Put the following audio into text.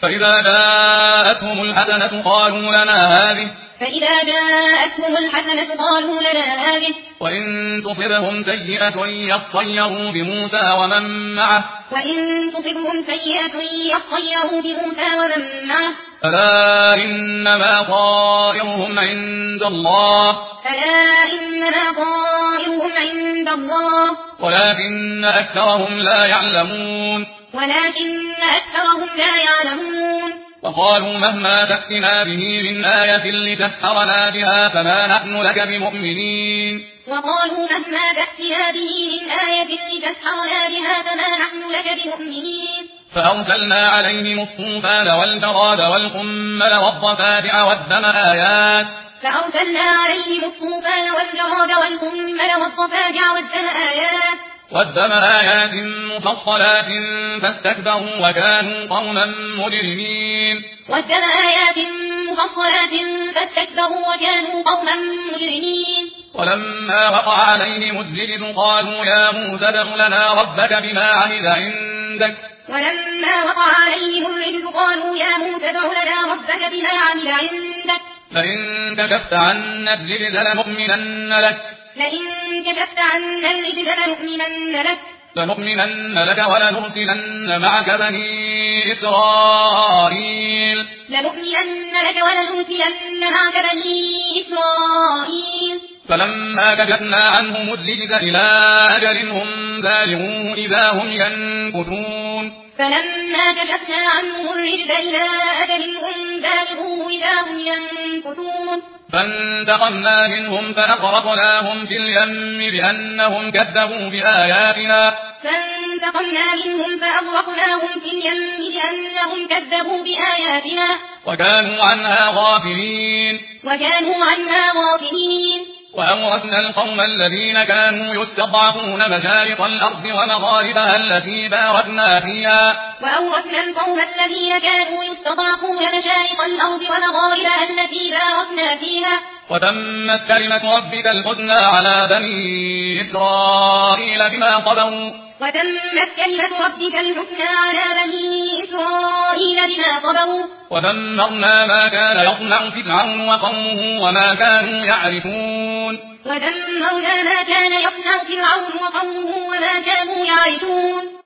فإذا جاءتهم الحسنة قالوا لنا هذه وإن تصبهم سيئة يطيروا بموسى ومن معه ألا إنما طائرهم عند الله ولكن أكثرهم لا يعلمون وقالوا مهما تأتنا به من آية لتسحرنا بها فما نحن لك بمؤمنين فأرسلنا عليهم الطوفان والجراد والقمل والضفادع والدم آيات مفصلات فاستكبروا وكانوا قوما مجرمين ولما وقع عليهم الرجز قالوا يا موسى ادع لنا ربك بما عهد عندك لئن كشفت عنا الرجز لنؤمنن لك ولنرسلن معك بني إسرائيل فلما كشفنا عنهم الرجز إلى أجل هم بالغوه إذا هم ينكثون فانتقمنا منهم فأغرقناهم في اليم بأنهم كذبوا بآياتنا وكانوا عنها غافلين وأورثنا القوم الذين كانوا يستضعفون مشارق الأرض ومغاربها التي باركنا فيها وتمت كلمة ربك الحسنى على بني إسرائيل بما صبروا ودمرنا ما كان يصنع فرعون وقومه وما كانوا يعرفون